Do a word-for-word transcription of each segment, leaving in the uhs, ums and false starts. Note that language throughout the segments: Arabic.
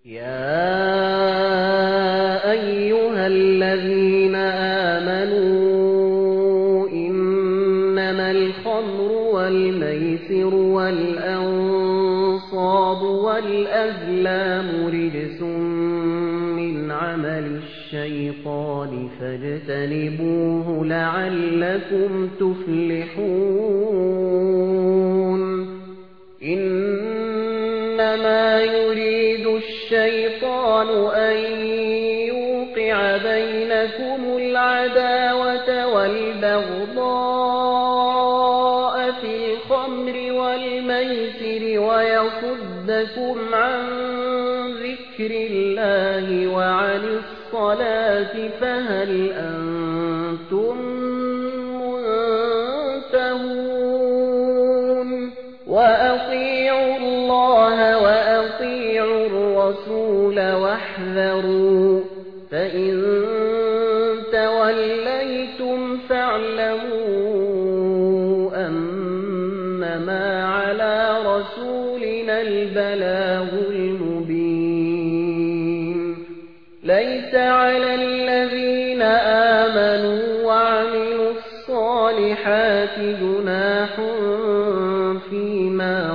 يا أيها الذين آمنوا إنما الخمر والميسر والأنصاب والأزلام رجس من عمل الشيطان فاجتنبوه لعلكم تفلحون إنما يريد الشيطان أن يوقع بينكم العداوة والبغضاء في الخمر والميسر ويصدكم عن ذكر الله وعن الصلاة فهل أنتم منتهون وأطيعوا الله وأطيعوا الرسول واحذروا فإن توليتم فاعلموا أنما على رسولنا البلاغ المبين ليس على الذين آمنوا وعملوا الصالحات جناح فيما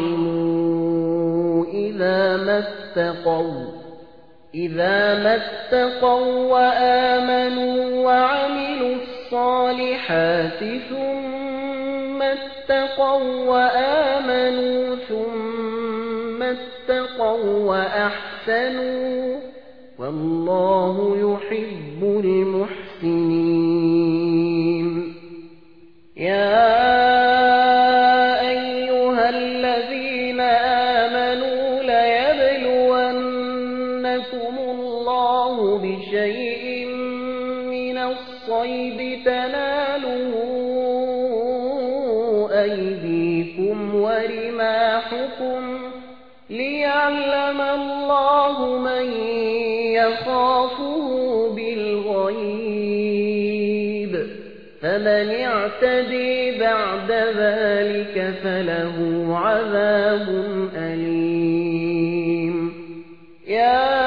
طعموا إذا ما اتقوا إذا ما اتقوا وآمنوا وعملوا الصالحات ثم اتقوا وآمنوا ثم اتقوا وأحسنوا والله يحب المحسنين يا أيها الذين آمنوا ليبلونكم الله بشيء من الصيد تناله أيديكم ورماحكم ليعلم الله من يخافه بالغيب فمن اعتدي بعد ذلك فله عذاب أليم يا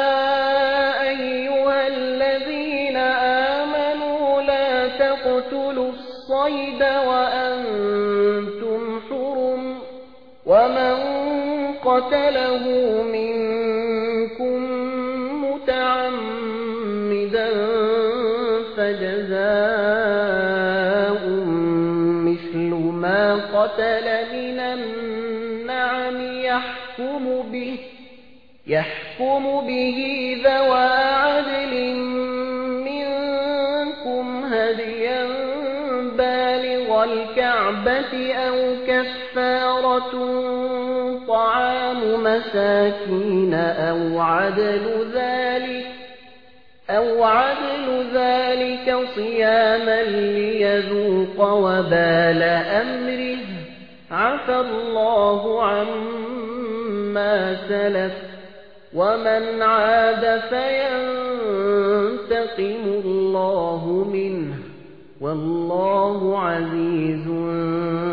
أيها الذين آمنوا لا تقتلوا الصيد وأنتم حرم ومن قتله منكم متعمدا فجزاء مثل ما قتل من النعم يحكم به يحكم به ذوى عدل منكم هديا بالغ الكعبة أو كفارة طعام مساكين أو عدل ذلك أو عدل ذلك صياما ليذوق وبال أمره عفى الله عما سلف ومن عاد فينتقم الله منه والله عزيز